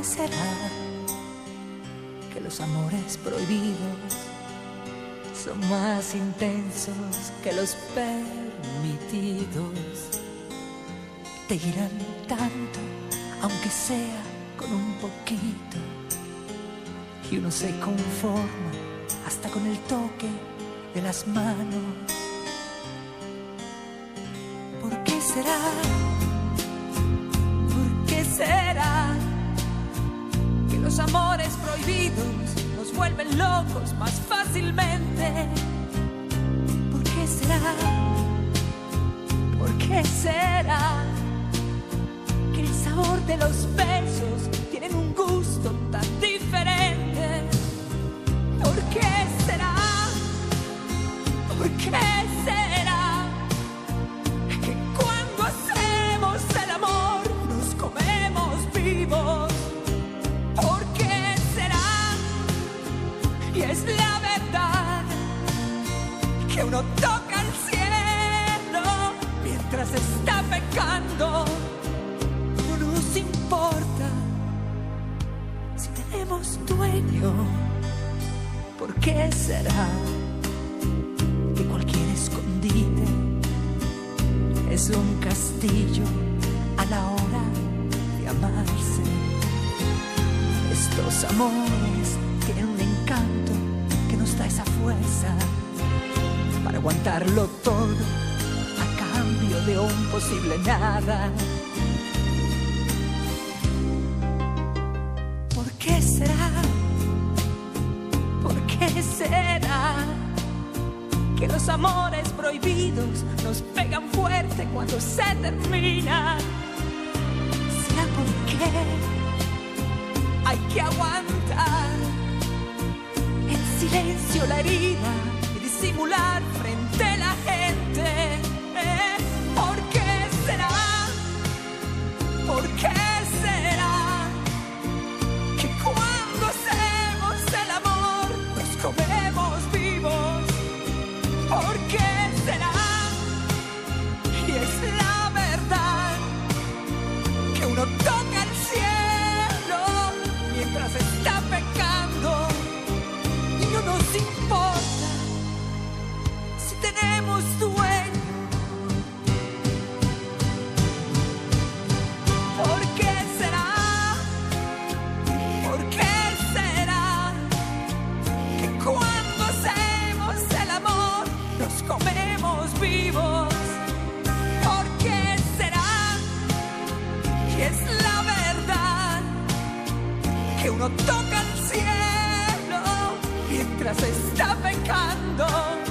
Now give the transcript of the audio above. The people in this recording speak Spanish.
qué será que los amores prohibidos son más intensos que los permitidos? Te irán tanto, aunque sea con un poquito, y uno se conforma hasta con el toque de las manos. ¿Por qué será? ¿Por qué será que los amores prohibidos nos vuelven locos más fácilmente? ¿Por qué será? ¿Por qué será que el sabor de los besos tienen un gusto tan diferente? ¿Por qué será? ¿Por qué será que cuando hacemos el amor nos comemos vivos? ¿Por qué será? Y es la verdad que uno toca el cielo mientras está pecando. No nos importa si tenemos dueño. ¿Por qué será que cualquier escondite es un castillo a la hora de amarse? Estos amores tienen un encanto que nos da esa fuerza para aguantarlo todo a cambio de un posible nada. ¿Por qué será? ¿Por qué será que los amores prohibidos nos pegan fuerte cuando se terminan? ¿Será porque hay que aguantar en silencio la herida y disimular frente a la gente? ¿Por qué será? ¿Por qué será que cuando hacemos el amor nos comemos vivos? ¿Por qué será? Y es la verdad que uno toca el cielo mientras está pecando y no nos importa si tenemos dueño. ¿Por qué será? ¿Por qué será que cuando hacemos el amor nos comemos vivos? ¿Por qué será? Y es la verdad que uno toca el cielo mientras está pecando.